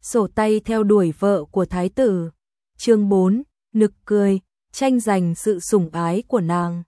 sổ tay theo đuổi vợ của thái tử. Chương 4, nực cười, tranh giành sự sủng ái của nàng.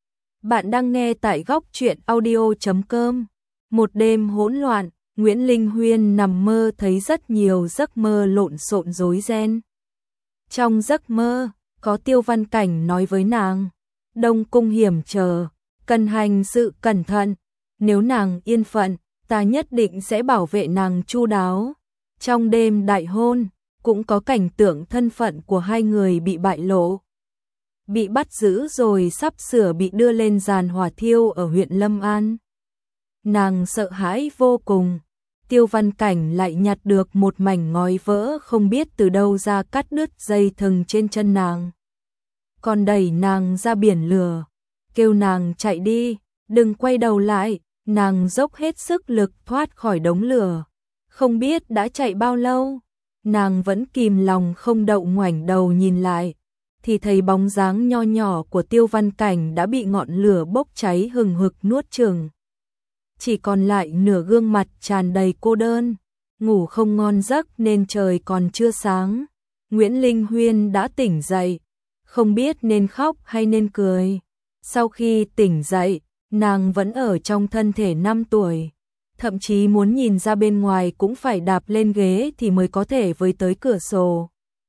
Bạn đang nghe tại góc truyện audio.com. Một đêm hỗn loạn, Nguyễn Linh Huyên nằm mơ thấy rất nhiều giấc mơ lộn xộn rối ren. Trong giấc mơ, có Tiêu Văn Cảnh nói với nàng, Đông Cung hiểm trở, cần hành sự cẩn thận, nếu nàng yên phận, ta nhất định sẽ bảo vệ nàng chu đáo. Trong đêm đại hôn, cũng có cảnh tượng thân phận của hai người bị bại lộ. Bị bắt giữ rồi sắp sửa bị đưa lên giàn hỏa thiêu ở huyện Lâm An. Nàng sợ hãi vô cùng. Tiêu Văn Cảnh lại nhặt được một mảnh ngói vỡ không biết từ đâu ra cắt đứt dây thừng trên chân nàng. Còn đẩy nàng ra biển lửa, kêu nàng chạy đi, đừng quay đầu lại. Nàng dốc hết sức lực thoát khỏi đống lửa. Không biết đã chạy bao lâu, nàng vẫn kìm lòng không đậu ngoảnh đầu nhìn lại, thì thấy bóng dáng nho nhỏ của Tiêu Văn Cảnh đã bị ngọn lửa bốc cháy hừng hực nuốt chửng. Chỉ còn lại nửa gương mặt tràn đầy cô đơn, ngủ không ngon giấc nên trời còn chưa sáng. Nguyễn Linh Huyên đã tỉnh dậy, không biết nên khóc hay nên cười. Sau khi tỉnh dậy, nàng vẫn ở trong thân thể 5 tuổi. Thậm chí muốn nhìn ra bên ngoài cũng phải đạp lên ghế thì mới có thể với tới cửa sổ.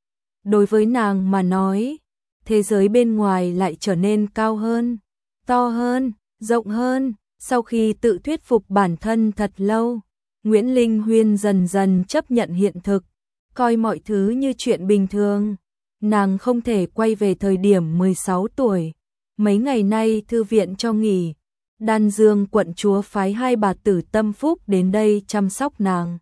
Đối với nàng mà nói, thế giới bên ngoài lại trở nên cao hơn, to hơn, rộng hơn. Sau khi tự thuyết phục bản thân thật lâu, Nguyễn Linh Huyên dần dần chấp nhận hiện thực, coi mọi thứ như chuyện bình thường. Nàng không thể quay về thời điểm 16 tuổi. Mấy ngày nay thư viện cho nghỉ, Đan Dương quận chúa phái 2 bà tử tâm phúc đến đây chăm sóc nàng.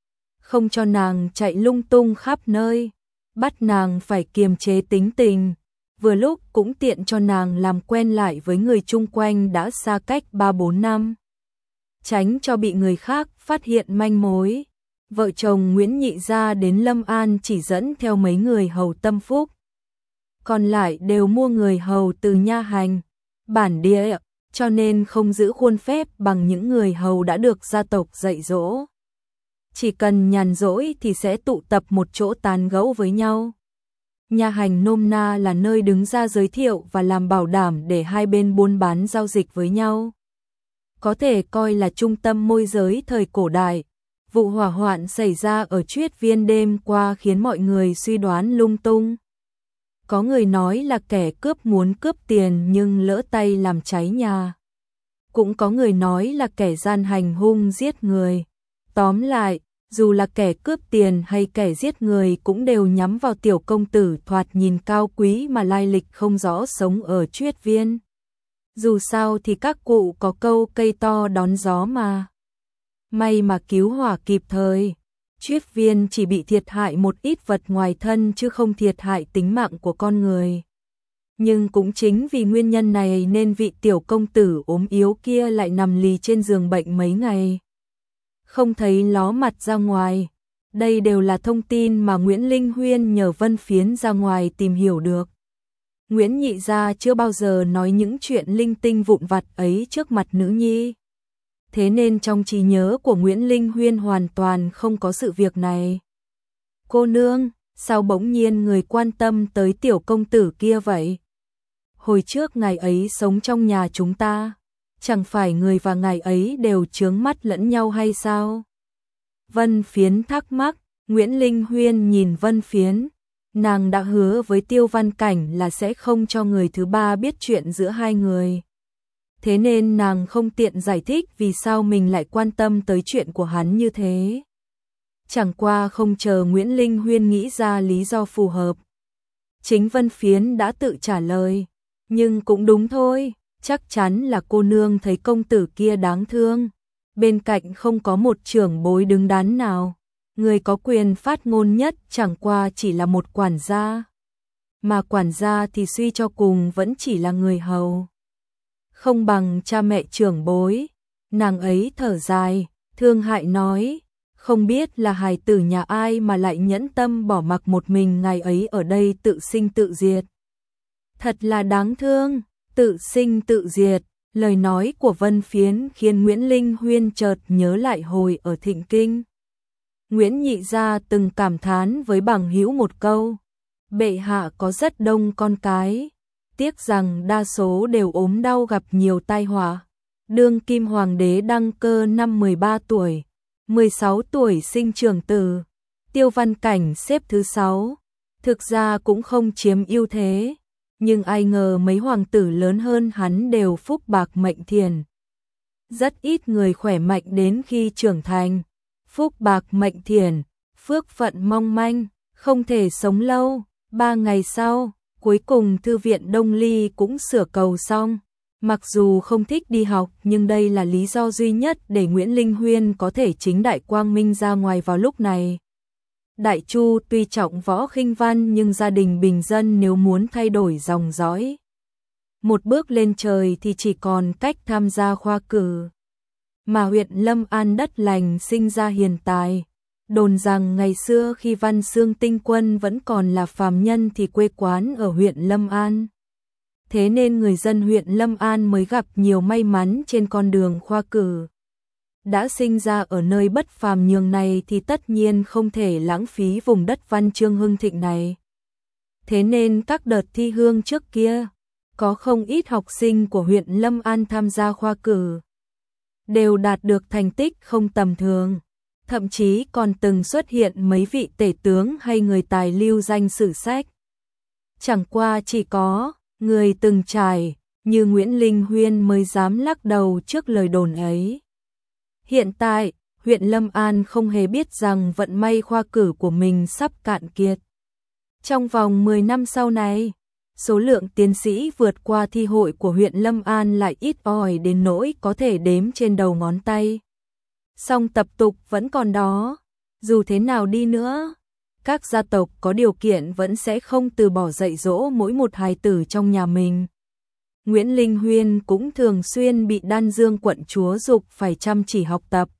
Không cho nàng chạy lung tung khắp nơi, bắt nàng phải kiềm chế tính tình. Vừa lúc cũng tiện cho nàng làm quen lại với người chung quanh đã xa cách 3-4 năm. Tránh cho bị người khác phát hiện manh mối. Vợ chồng Nguyễn Nhị gia đến Lâm An chỉ dẫn theo mấy người hầu tâm phúc. Còn lại đều mua người hầu từ nha hành, bản địa, cho nên không giữ khuôn phép bằng những người hầu đã được gia tộc dạy dỗ. Chỉ cần nhàn rỗi thì sẽ tụ tập một chỗ tán gẫu với nhau. Nha hành nôm na là nơi đứng ra giới thiệu và làm bảo đảm để hai bên buôn bán giao dịch với nhau. Có thể coi là trung tâm môi giới thời cổ đại. Vụ hỏa hoạn xảy ra ở Triết Viên đêm qua khiến mọi người suy đoán lung tung. Có người nói là kẻ cướp muốn cướp tiền nhưng lỡ tay làm cháy nhà. Cũng có người nói là kẻ gian hành hung giết người. Tóm lại, dù là kẻ cướp tiền hay kẻ giết người cũng đều nhắm vào tiểu công tử thoạt nhìn cao quý mà lai lịch không rõ sống ở Triết Viên. Dù sao thì các cụ có câu cây to đón gió mà. May mà cứu hỏa kịp thời. Triết Viên chỉ bị thiệt hại một ít vật ngoài thân chứ không thiệt hại tính mạng của con người. Nhưng cũng chính vì nguyên nhân này nên vị tiểu công tử ốm yếu kia lại nằm lì trên giường bệnh mấy ngày. Không thấy ló mặt ra ngoài. Đây đều là thông tin mà Nguyễn Linh Huyên nhờ Vân Phiến ra ngoài tìm hiểu được. Nguyễn Nhị gia chưa bao giờ nói những chuyện linh tinh vụn vặt ấy trước mặt nữ nhi. Thế nên trong trí nhớ của Nguyễn Linh Huyên hoàn toàn không có sự việc này. Cô nương, sao bỗng nhiên người quan tâm tới tiểu công tử kia vậy? Hồi trước ngày ấy sống trong nhà chúng ta, chẳng phải người và ngài ấy đều chướng mắt lẫn nhau hay sao? Vân Phiến thắc mắc. Nguyễn Linh Huyên nhìn Vân Phiến. Nàng đã hứa với Tiêu Văn Cảnh là sẽ không cho người thứ ba biết chuyện giữa hai người. Thế nên nàng không tiện giải thích vì sao mình lại quan tâm tới chuyện của hắn như thế. Chẳng qua không chờ Nguyễn Linh Huyên nghĩ ra lý do phù hợp. Chính Vân Phiến đã tự trả lời. Nhưng cũng đúng thôi, chắc chắn là cô nương thấy công tử kia đáng thương. Bên cạnh không có một trưởng bối đứng đắn nào. Người có quyền phát ngôn nhất chẳng qua chỉ là một quản gia. Mà quản gia thì suy cho cùng vẫn chỉ là người hầu. Không bằng cha mẹ trưởng bối. Nàng ấy thở dài, thương hại nói, không biết là hài tử nhà ai mà lại nhẫn tâm bỏ mặc một mình ngài ấy ở đây tự sinh tự diệt. Thật là đáng thương, tự sinh tự diệt. Lời nói của Vân Phiến khiến Nguyễn Linh Huyên chợt nhớ lại hồi ở Thịnh Kinh. Nguyễn Nhị gia từng cảm thán với bằng hữu một câu, bệ hạ có rất đông con cái, tiếc rằng đa số đều ốm đau gặp nhiều tai họa. Đương kim hoàng đế đăng cơ năm 13 tuổi, 16 tuổi sinh trưởng tử, Tiêu Văn Cảnh xếp thứ 6, thực ra cũng không chiếm ưu thế, nhưng ai ngờ mấy hoàng tử lớn hơn hắn đều phúc bạc mệnh thiền. Rất ít người khỏe mạnh đến khi trưởng thành, phúc bạc mệnh thiền, phước phận mong manh, không thể sống lâu. 3 ngày sau, cuối cùng thư viện Đông Ly cũng sửa cầu xong. Mặc dù không thích đi học nhưng đây là lý do duy nhất để Nguyễn Linh Huyên có thể chính đại quang minh ra ngoài vào lúc này. Đại Chu tuy trọng võ khinh văn nhưng gia đình bình dân nếu muốn thay đổi dòng dõi một bước lên trời thì chỉ còn cách tham gia khoa cử. Mà huyện Lâm An đất lành sinh ra hiền tài. Đồn rằng ngày xưa khi Văn Xương Tinh Quân vẫn còn là phàm nhân thì quê quán ở huyện Lâm An. Thế nên người dân huyện Lâm An mới gặp nhiều may mắn trên con đường khoa cử. Đã sinh ra ở nơi bất phàm nhường này thì tất nhiên không thể lãng phí vùng đất văn chương hưng thịnh này. Thế nên các đợt thi hương trước kia, có không ít học sinh của huyện Lâm An tham gia khoa cử, đều đạt được thành tích không tầm thường. Thậm chí còn từng xuất hiện mấy vị tể tướng hay người tài lưu danh sử sách. Chẳng qua chỉ có người từng trải như Nguyễn Linh Huyên mới dám lắc đầu trước lời đồn ấy. Hiện tại, huyện Lâm An không hề biết rằng vận may khoa cử của mình sắp cạn kiệt. Trong vòng 10 năm sau này, số lượng tiến sĩ vượt qua thi hội của huyện Lâm An lại ít ỏi đến nỗi có thể đếm trên đầu ngón tay. Song tập tục vẫn còn đó, dù thế nào đi nữa, các gia tộc có điều kiện vẫn sẽ không từ bỏ dạy dỗ mỗi một hài tử trong nhà mình. Nguyễn Linh Huyên cũng thường xuyên bị Đan Dương quận chúa giục phải chăm chỉ học tập.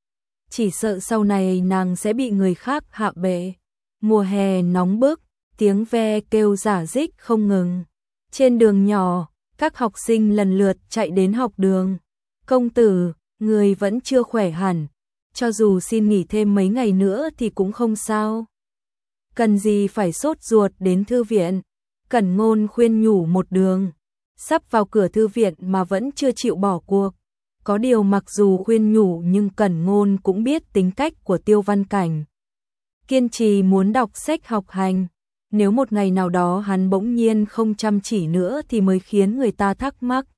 Chỉ sợ sau này nàng sẽ bị người khác hạ bệ. Mùa hè nóng bức, tiếng ve kêu rả rích không ngừng. Trên đường nhỏ, các học sinh lần lượt chạy đến học đường. Công tử, người vẫn chưa khỏe hẳn, cho dù xin nghỉ thêm mấy ngày nữa thì cũng không sao. Cần gì phải sốt ruột đến thư viện, Cẩn Ngôn khuyên nhủ một đường. Sắp vào cửa thư viện mà vẫn chưa chịu bỏ cuộc. Có điều mặc dù khuyên nhủ nhưng Cẩn Ngôn cũng biết tính cách của Tiêu Văn Cảnh. Kiên trì muốn đọc sách học hành. Nếu một ngày nào đó hắn bỗng nhiên không chăm chỉ nữa thì mới khiến người ta thắc mắc.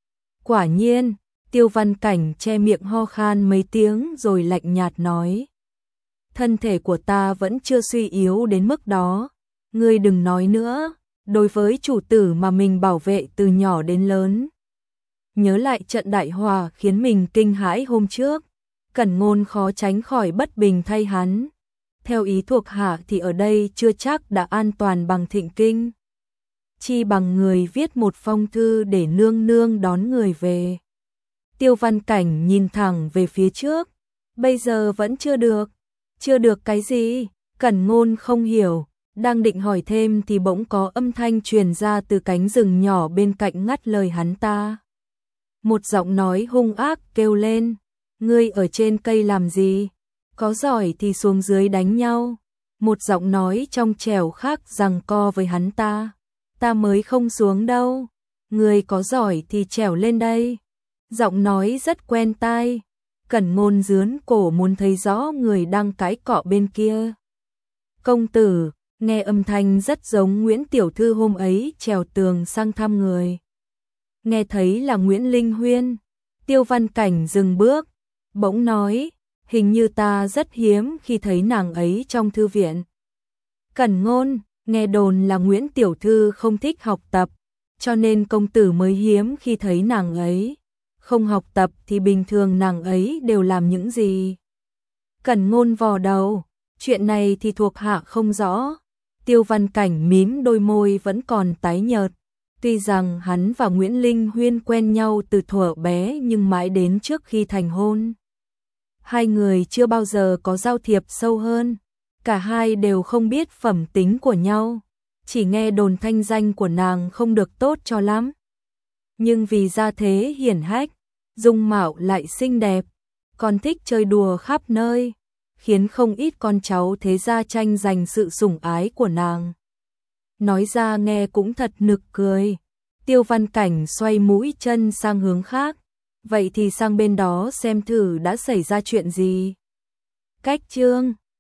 Quả nhiên, Tiêu Văn Cảnh che miệng ho khan mấy tiếng rồi lạnh nhạt nói. Thân thể của ta vẫn chưa suy yếu đến mức đó. Ngươi đừng nói nữa, đối với chủ tử mà mình bảo vệ từ nhỏ đến lớn. Nhớ lại trận đại hòa khiến mình kinh hãi hôm trước, Cẩn Ngôn khó tránh khỏi bất bình thay hắn. Theo ý thuộc hạ thì ở đây chưa chắc đã an toàn bằng Thịnh Kinh. Chi bằng người viết một phong thư để nương nương đón người về. Tiêu Văn Cảnh nhìn thẳng về phía trước. Bây giờ vẫn chưa được. Chưa được cái gì? Cẩn Ngôn không hiểu. Đang định hỏi thêm thì bỗng có âm thanh truyền ra từ cánh rừng nhỏ bên cạnh ngắt lời hắn ta. Một giọng nói hung ác kêu lên. Ngươi ở trên cây làm gì? Có giỏi thì xuống dưới đánh nhau. Một giọng nói trong trẻo khác giằng co với hắn ta. Ta mới không xuống đâu. Ngươi có giỏi thì trèo lên đây. Giọng nói rất quen tai. Cẩn Ngôn dướn cổ muốn thấy rõ người đang cãi cọ bên kia. Công tử, nghe âm thanh rất giống Nguyễn Tiểu Thư hôm ấy trèo tường sang thăm người. Nghe thấy là Nguyễn Linh Huyên. Tiêu Văn Cảnh dừng bước, bỗng nói, hình như ta rất hiếm khi thấy nàng ấy trong thư viện. Cẩn Ngôn, nghe đồn là Nguyễn Tiểu Thư không thích học tập, cho nên công tử mới hiếm khi thấy nàng ấy. Không học tập thì bình thường nàng ấy đều làm những gì? Cẩn Ngôn vò đầu, chuyện này thì thuộc hạ không rõ. Tiêu Văn Cảnh mím đôi môi vẫn còn tái nhợt. Tuy rằng hắn và Nguyễn Linh Huyên quen nhau từ thuở bé nhưng mãi đến trước khi thành hôn, hai người chưa bao giờ có giao thiệp sâu hơn. Cả hai đều không biết phẩm tính của nhau, chỉ nghe đồn thanh danh của nàng không được tốt cho lắm. Nhưng vì gia thế hiển hách, dung mạo lại xinh đẹp, còn thích chơi đùa khắp nơi, khiến không ít con cháu thế gia tranh giành sự sủng ái của nàng. Nói ra nghe cũng thật nực cười. Tiêu Văn Cảnh xoay mũi chân sang hướng khác. Vậy thì sang bên đó xem thử đã xảy ra chuyện gì. Cách chương